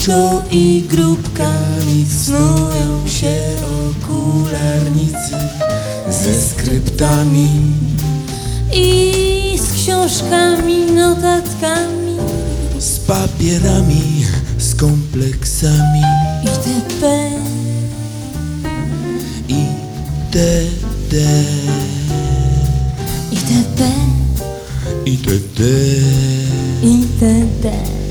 Zabójczo i grupkami snują się okularnicy ze skryptami i z książkami, notatkami, z papierami, z kompleksami itp. itd. itp. itd. itd.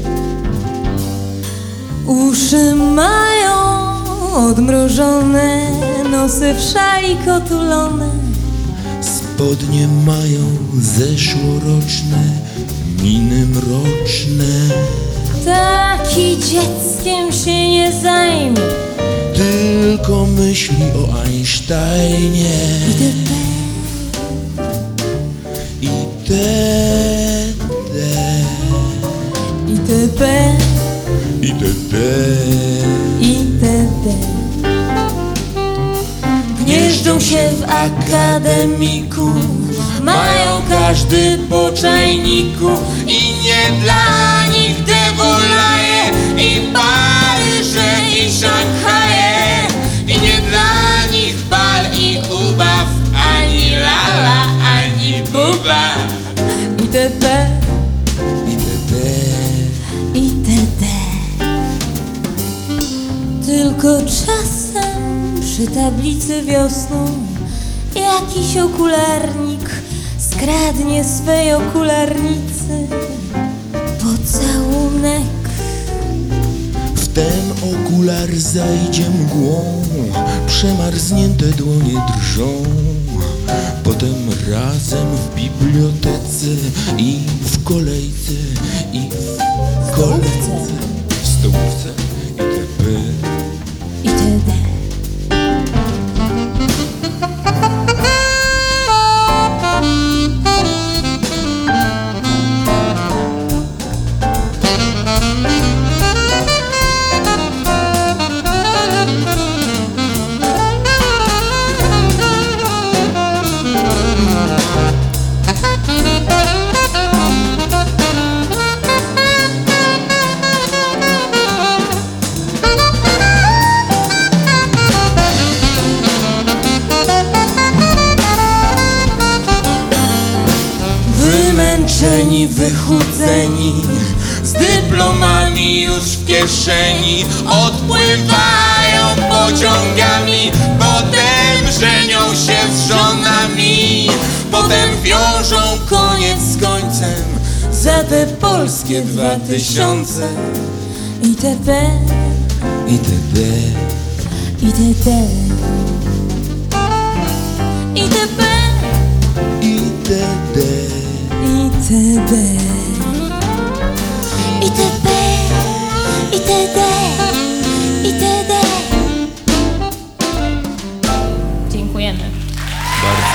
Uszy mają odmrożone, nosy w szali kotulone, Spodnie mają zeszłoroczne, miny mroczne. taki dzieckiem się nie zajmie, Tylko myśli o Einsteinie itp. itd. itp. itd. itd. Gnieżdżą się w akademiku, mają każdy po czajniku i nie dla nich Dewolaje i Paryże i Szanghaje i nie dla nich bal i ubaw, ani lala, ani buba itp. itd. itd. Tylko czasem przy tablicy wiosną jakiś okularnik skradnie swej okularnicy pocałunek. Wtem okular zajdzie mgłą, przemarznięte dłonie drżą. Potem razem w bibliotece i w kolejce, i w kolejce, w stołówce itp. itd. Wymęczeni, wychudzeni, z dyplomami już w kieszeni, odpływają pociągami, potem żenią się z żonami, potem wiążą koniec z końcem za te polskie 2000 itp. itd. itd. itp. itd. itd. itp. itd. itd. Dziękujemy. Bardzo